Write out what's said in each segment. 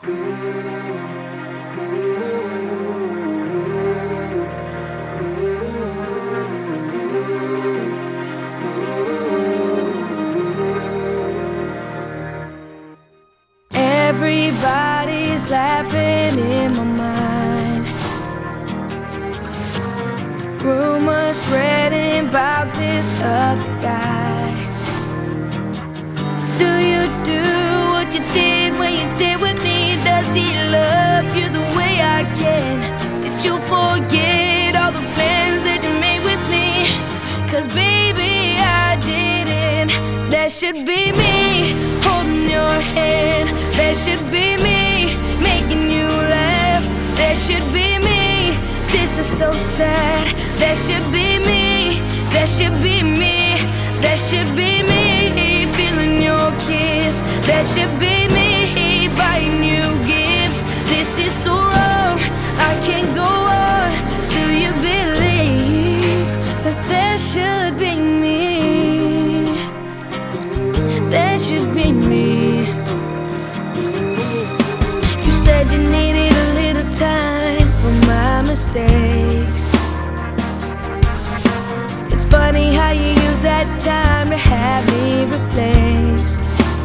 Everybody's laughing in my mind. Rumors spreading about this other guy. Do you do what you did when you did with me? Does he love you the way I can? Did you forget all the plans that you made with me? 'Cause baby, I didn't. That should be me holding your hand. That should be me making you laugh. That should be me. This is so sad. That should be me. That should be me. That should be me feeling your kiss. That should be me buying you gifts. This is so wrong. I can't go on till you believe that that should be me. That should be me. You said you needed a little time for my mistakes. It's funny how you use that time to have me replaced.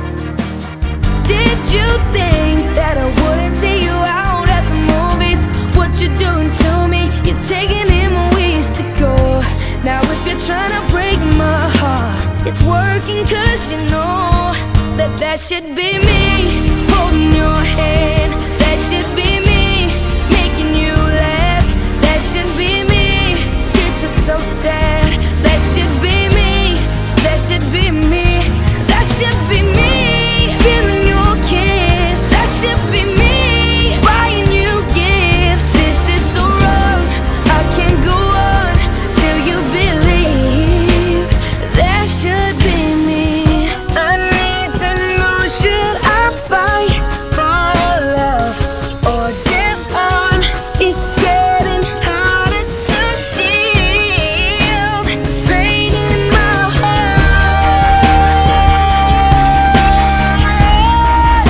Did you think that I wouldn't see you out at the movies? What you're doing to me, you're taking in my ways to go. Now if you're trying to break my heart, it's working 'cause you know that that should be me holding your hand. That should be me making you laugh. That should be me. This is so sad. That should be me. That should be me. That should be me feeling your kiss. That should be me buying you gifts. This is so wrong. I can't go on till you believe that should be me. I need to know, should I fight for love or disarm? It's getting harder to shield. It's pain in my heart.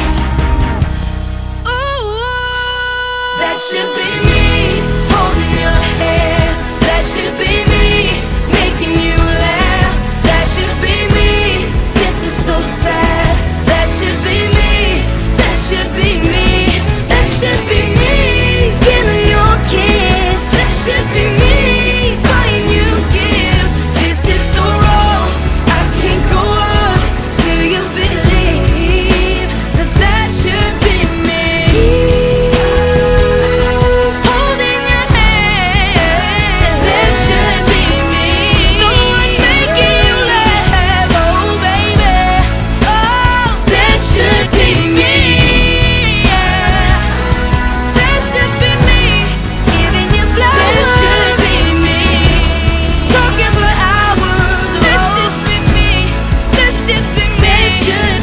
Ooh, that should be me holding your hand. That should be me making you laugh. That should be me. This is so sad. That should be me. That should be me. That should be me feeling your kiss. That should be me buying you gifts. This is so wrong. I can't go on till you believe that that should be me. Holding your hand. That should be me. No one making you laugh. Oh baby. Oh, that should be me. Yeah. That should be me giving you flowers. That should be me talking for hours. That should be me. That should be me. That should